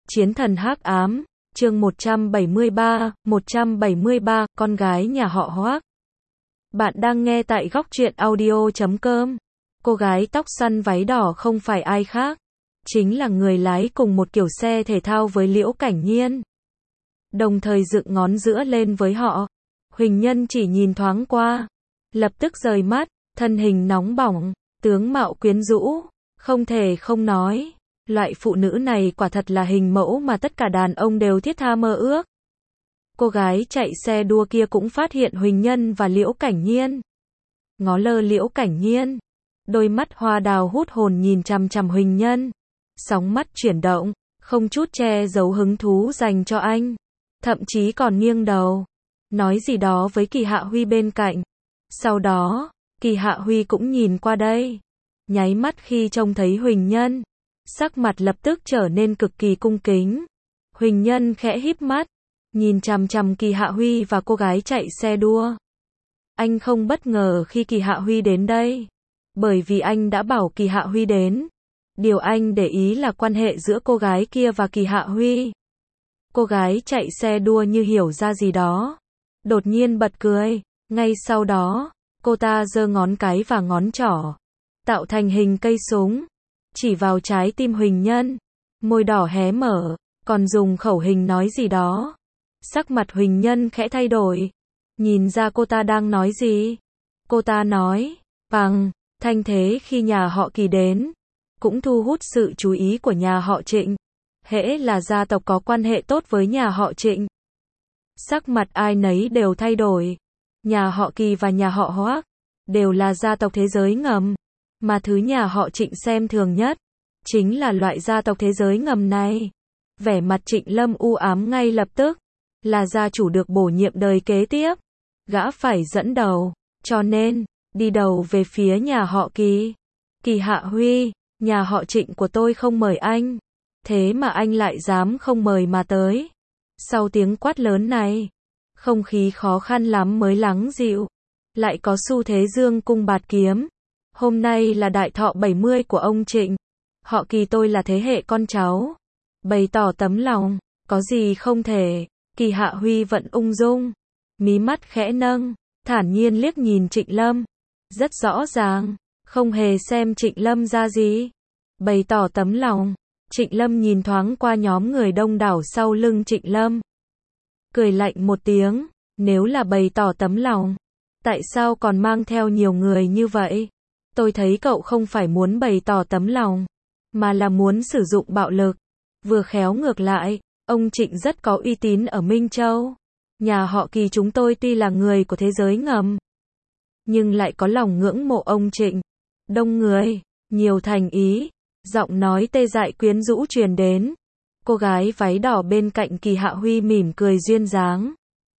Chiến thần hắc ám, chương 173, con gái nhà họ Hoác. Bạn đang nghe tại góc truyện audio.com. Cô gái tóc xoăn váy đỏ không phải ai khác, chính là người lái cùng một kiểu xe thể thao với Liễu Cảnh Nhiên. Đồng thời dựng ngón giữa lên với họ. Huỳnh Nhân chỉ nhìn thoáng qua, lập tức rời mắt, thân hình nóng bỏng, tướng mạo quyến rũ, không thể không nói. Loại phụ nữ này quả thật là hình mẫu mà tất cả đàn ông đều thiết tha mơ ước. Cô gái chạy xe đua kia cũng phát hiện Huỳnh Nhân và Liễu Cảnh Nhiên. Ngó lơ Liễu Cảnh Nhiên, đôi mắt hoa đào hút hồn nhìn chằm chằm Huỳnh Nhân. Sóng mắt chuyển động, không chút che giấu hứng thú dành cho anh. Thậm chí còn nghiêng đầu, nói gì đó với Kỳ Hạ Huy bên cạnh. Sau đó, Kỳ Hạ Huy cũng nhìn qua đây. Nháy mắt khi trông thấy Huỳnh Nhân, sắc mặt lập tức trở nên cực kỳ cung kính. Huỳnh Nhân khẽ híp mắt, nhìn chằm chằm Kỳ Hạ Huy và cô gái chạy xe đua. Anh không bất ngờ khi Kỳ Hạ Huy đến đây, bởi vì anh đã bảo Kỳ Hạ Huy đến. Điều anh để ý là quan hệ giữa cô gái kia và Kỳ Hạ Huy. Cô gái chạy xe đua như hiểu ra gì đó, đột nhiên bật cười. Ngay sau đó, cô ta giơ ngón cái và ngón trỏ, tạo thành hình cây súng, chỉ vào trái tim Huỳnh Nhân. Môi đỏ hé mở, còn dùng khẩu hình nói gì đó. Sắc mặt Huỳnh Nhân khẽ thay đổi, nhìn ra cô ta đang nói gì. Cô ta nói, bằng, thanh thế khi nhà họ Kỳ đến, cũng thu hút sự chú ý của nhà họ Trịnh. Hễ là gia tộc có quan hệ tốt với nhà họ Trịnh, sắc mặt ai nấy đều thay đổi. Nhà họ Kỳ và nhà họ Hoác đều là gia tộc thế giới ngầm, mà thứ nhà họ Trịnh xem thường nhất chính là loại gia tộc thế giới ngầm này. Vẻ mặt Trịnh Lâm u ám ngay lập tức. Là gia chủ được bổ nhiệm đời kế tiếp, gã phải dẫn đầu, cho nên đi đầu về phía nhà họ Kỳ. Kỳ Hạ Huy, nhà họ Trịnh của tôi không mời anh, thế mà anh lại dám không mời mà tới. Sau tiếng quát lớn này, không khí khó khăn lắm mới lắng dịu. Lại có xu thế dương cung bạt kiếm. Hôm nay là đại thọ 70 của ông Trịnh. Họ Kỳ tôi là thế hệ con cháu, bày tỏ tấm lòng, có gì không thể. Kỳ Hạ Huy vẫn ung dung, mí mắt khẽ nâng, thản nhiên liếc nhìn Trịnh Lâm. Rất rõ ràng, không hề xem Trịnh Lâm ra gì. Bày tỏ tấm lòng. Trịnh Lâm nhìn thoáng qua nhóm người đông đảo sau lưng Trịnh Lâm, cười lạnh một tiếng. Nếu là bày tỏ tấm lòng, tại sao còn mang theo nhiều người như vậy? Tôi thấy cậu không phải muốn bày tỏ tấm lòng, mà là muốn sử dụng bạo lực. Vừa khéo ngược lại, ông Trịnh rất có uy tín ở Minh Châu. Nhà họ Kỳ chúng tôi tuy là người của thế giới ngầm, nhưng lại có lòng ngưỡng mộ ông Trịnh. Đông người, nhiều thành ý. Giọng nói tê dại quyến rũ truyền đến. Cô gái váy đỏ bên cạnh Kỳ Hạ Huy mỉm cười duyên dáng,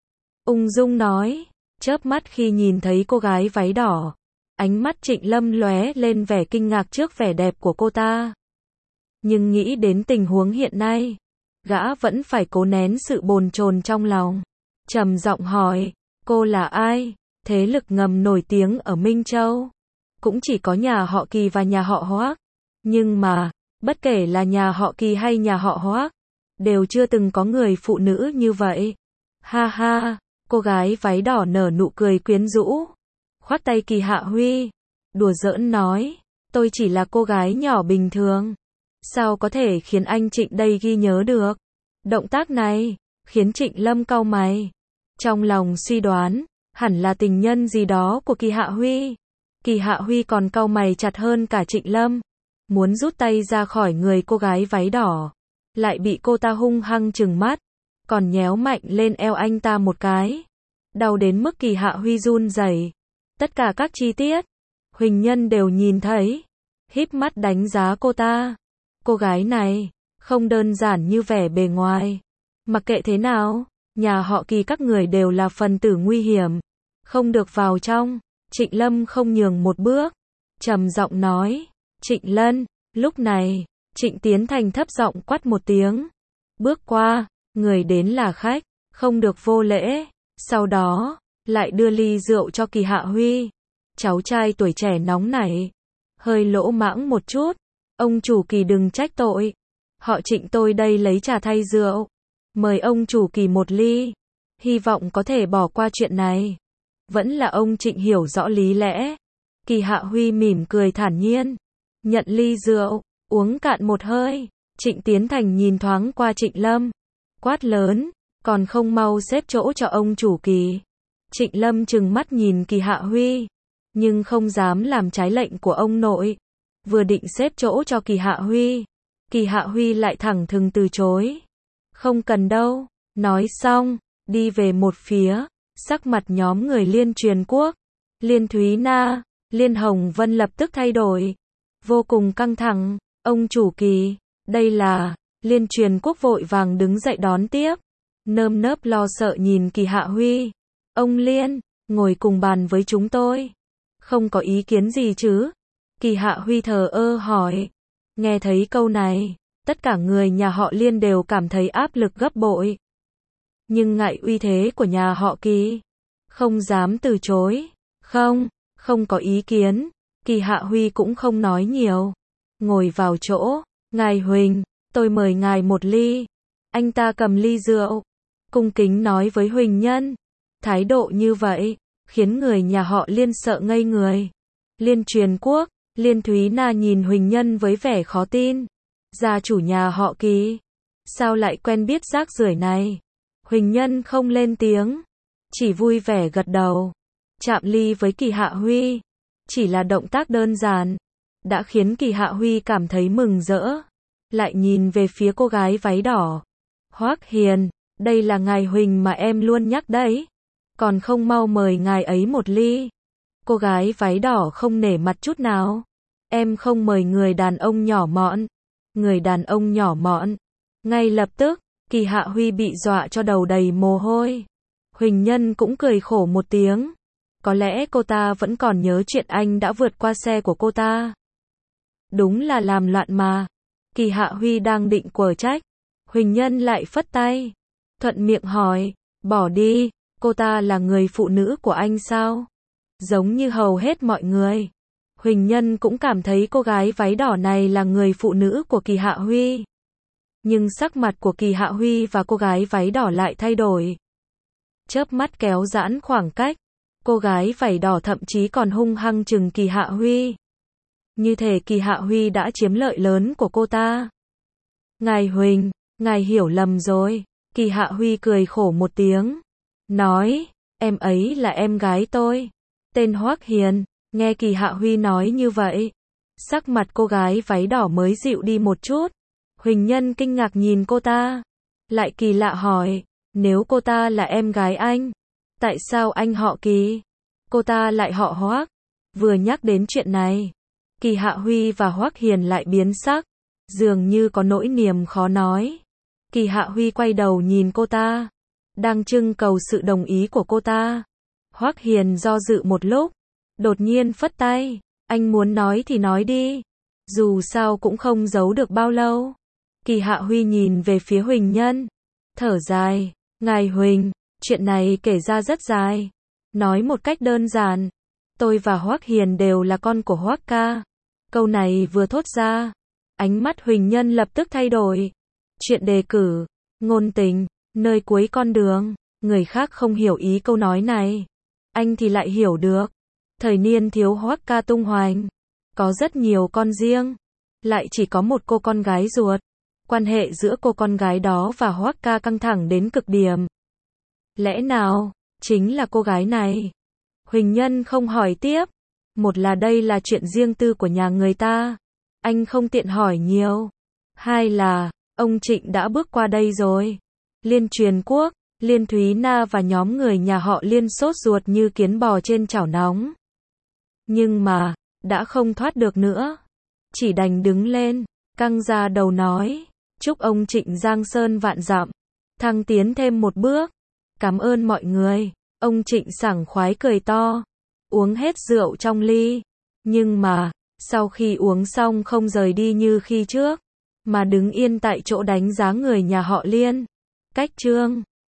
ung dung nói. Chớp mắt khi nhìn thấy cô gái váy đỏ, ánh mắt Trịnh Lâm lóe lên vẻ kinh ngạc trước vẻ đẹp của cô ta. Nhưng nghĩ đến tình huống hiện nay, gã vẫn phải cố nén sự bồn chồn trong lòng. Trầm giọng hỏi, cô là ai? Thế lực ngầm nổi tiếng ở Minh Châu cũng chỉ có nhà họ Kỳ và nhà họ Hoác. Nhưng mà, bất kể là nhà họ Kỳ hay nhà họ Hoác, đều chưa từng có người phụ nữ như vậy. Ha ha, cô gái váy đỏ nở nụ cười quyến rũ, khoác tay Kỳ Hạ Huy, đùa giỡn nói, tôi chỉ là cô gái nhỏ bình thường, sao có thể khiến anh Trịnh đây ghi nhớ được? Động tác này khiến Trịnh Lâm cau mày, trong lòng suy đoán, hẳn là tình nhân gì đó của Kỳ Hạ Huy. Kỳ Hạ Huy còn cau mày chặt hơn cả Trịnh Lâm, muốn rút tay ra khỏi người cô gái váy đỏ, lại bị cô ta hung hăng trừng mắt, còn nhéo mạnh lên eo anh ta một cái, đau đến mức Kỳ Hạ Huy run rẩy. Tất cả các chi tiết, Huỳnh Nhân đều nhìn thấy, híp mắt đánh giá cô ta. Cô gái này, không đơn giản như vẻ bề ngoài. Mặc kệ thế nào, nhà họ Kỳ các người đều là phần tử nguy hiểm, không được vào trong. Trịnh Lâm không nhường một bước, trầm giọng nói, Trịnh Lân. Lúc này, Trịnh Tiến Thành thấp giọng quát một tiếng, bước qua, người đến là khách, không được vô lễ. Sau đó, lại đưa ly rượu cho Kỳ Hạ Huy. Cháu trai tuổi trẻ nóng nảy, hơi lỗ mãng một chút, ông chủ Kỳ đừng trách tội. Họ Trịnh tôi đây lấy trà thay rượu. Mời ông chủ Kỳ một ly. Hy vọng có thể bỏ qua chuyện này. Vẫn là ông Trịnh hiểu rõ lý lẽ. Kỳ Hạ Huy mỉm cười thản nhiên. Nhận ly rượu, uống cạn một hơi. Trịnh Tiến Thành nhìn thoáng qua Trịnh Lâm. Quát lớn, còn không mau xếp chỗ cho ông chủ Kỳ. Trịnh Lâm trừng mắt nhìn Kỳ Hạ Huy. Nhưng không dám làm trái lệnh của ông nội. Vừa định xếp chỗ cho Kỳ Hạ Huy. Kỳ Hạ Huy lại thẳng thừng từ chối. Không cần đâu. Nói xong, đi về một phía. Sắc mặt nhóm người Liên Truyền Quốc, Liên Thúy Na, Liên Hồng Vân lập tức thay đổi. Vô cùng căng thẳng. Ông chủ Kỳ, đây là... Liên Truyền Quốc vội vàng đứng dậy đón tiếp. Nơm nớp lo sợ nhìn Kỳ Hạ Huy. Ông Liên, ngồi cùng bàn với chúng tôi. Không có ý kiến gì chứ? Kỳ Hạ Huy thờ ơ hỏi. Nghe thấy câu này, tất cả người nhà họ Liên đều cảm thấy áp lực gấp bội. Nhưng ngại uy thế của nhà họ Kỳ, không dám từ chối. Không có ý kiến. Kỳ Hạ Huy cũng không nói nhiều. Ngồi vào chỗ. Ngài Huỳnh, tôi mời ngài một ly. Anh ta cầm ly rượu, cung kính nói với Huỳnh Nhân. Thái độ như vậy, khiến người nhà họ Liên sợ ngây người. Liên Truyền Quốc, Liên Thúy Na nhìn Huỳnh Nhân với vẻ khó tin. Gia chủ nhà họ Kỳ, sao lại quen biết rác rưởi này? Huỳnh Nhân không lên tiếng, chỉ vui vẻ gật đầu. Chạm ly với Kỳ Hạ Huy, chỉ là động tác đơn giản, đã khiến Kỳ Hạ Huy cảm thấy mừng rỡ. Lại nhìn về phía cô gái váy đỏ. Hoắc Hiền, đây là ngài Huỳnh mà em luôn nhắc đấy. Còn không mau mời ngài ấy một ly. Cô gái váy đỏ không nể mặt chút nào. Em không mời người đàn ông nhỏ mọn. Người đàn ông nhỏ mọn. Ngay lập tức, Kỳ Hạ Huy bị dọa cho đầu đầy mồ hôi. Huỳnh Nhân cũng cười khổ một tiếng. Có lẽ cô ta vẫn còn nhớ chuyện anh đã vượt qua xe của cô ta. Đúng là làm loạn mà. Kỳ Hạ Huy đang định quở trách. Huỳnh Nhân lại phất tay. Thuận miệng hỏi. Bỏ đi, cô ta là người phụ nữ của anh sao? Giống như hầu hết mọi người. Huỳnh Nhân cũng cảm thấy cô gái váy đỏ này là người phụ nữ của Kỳ Hạ Huy. Nhưng sắc mặt của Kỳ Hạ Huy và cô gái váy đỏ lại thay đổi. Chớp mắt kéo giãn khoảng cách. Cô gái váy đỏ thậm chí còn hung hăng chừng Kỳ Hạ Huy. Như thể Kỳ Hạ Huy đã chiếm lợi lớn của cô ta. Ngài Huỳnh, ngài hiểu lầm rồi. Kỳ Hạ Huy cười khổ một tiếng. Nói, em ấy là em gái tôi. Tên Hoắc Hiền. Nghe Kỳ Hạ Huy nói như vậy, sắc mặt cô gái váy đỏ mới dịu đi một chút. Huỳnh Nhân kinh ngạc nhìn cô ta. Lại kỳ lạ hỏi, nếu cô ta là em gái anh, tại sao anh họ Kỳ? Cô ta lại họ Hoắc. Vừa nhắc đến chuyện này, Kỳ Hạ Huy và Hoắc Hiền lại biến sắc, dường như có nỗi niềm khó nói. Kỳ Hạ Huy quay đầu nhìn cô ta, đang trưng cầu sự đồng ý của cô ta. Hoắc Hiền do dự một lúc, đột nhiên phất tay. Anh muốn nói thì nói đi. Dù sao cũng không giấu được bao lâu. Kỳ Hạ Huy nhìn về phía Huỳnh Nhân. Thở dài. Ngài Huỳnh, chuyện này kể ra rất dài. Nói một cách đơn giản. Tôi và Hoắc Hiền đều là con của Hoắc ca. Câu này vừa thốt ra. Ánh mắt Huỳnh Nhân lập tức thay đổi. Chuyện đề cử, ngôn tình, nơi cuối con đường. Người khác không hiểu ý câu nói này. Anh thì lại hiểu được. Thời niên thiếu Hoắc ca tung hoành, có rất nhiều con riêng, lại chỉ có một cô con gái ruột. Quan hệ giữa cô con gái đó và Hoắc ca căng thẳng đến cực điểm. Lẽ nào, chính là cô gái này? Huỳnh Nhân không hỏi tiếp. Một là đây là chuyện riêng tư của nhà người ta. Anh không tiện hỏi nhiều. Hai là, ông Trịnh đã bước qua đây rồi. Liên Truyền Quốc, Liên Thúy Na và nhóm người nhà họ Liên sốt ruột như kiến bò trên chảo nóng. Nhưng mà, đã không thoát được nữa. Chỉ đành đứng lên, căng ra đầu nói. Chúc ông Trịnh giang sơn vạn dặm, thăng tiến thêm một bước. Cảm ơn mọi người. Ông Trịnh sảng khoái cười to, uống hết rượu trong ly. Nhưng mà, sau khi uống xong không rời đi như khi trước, mà đứng yên tại chỗ đánh giá người nhà họ Liên. Cách chương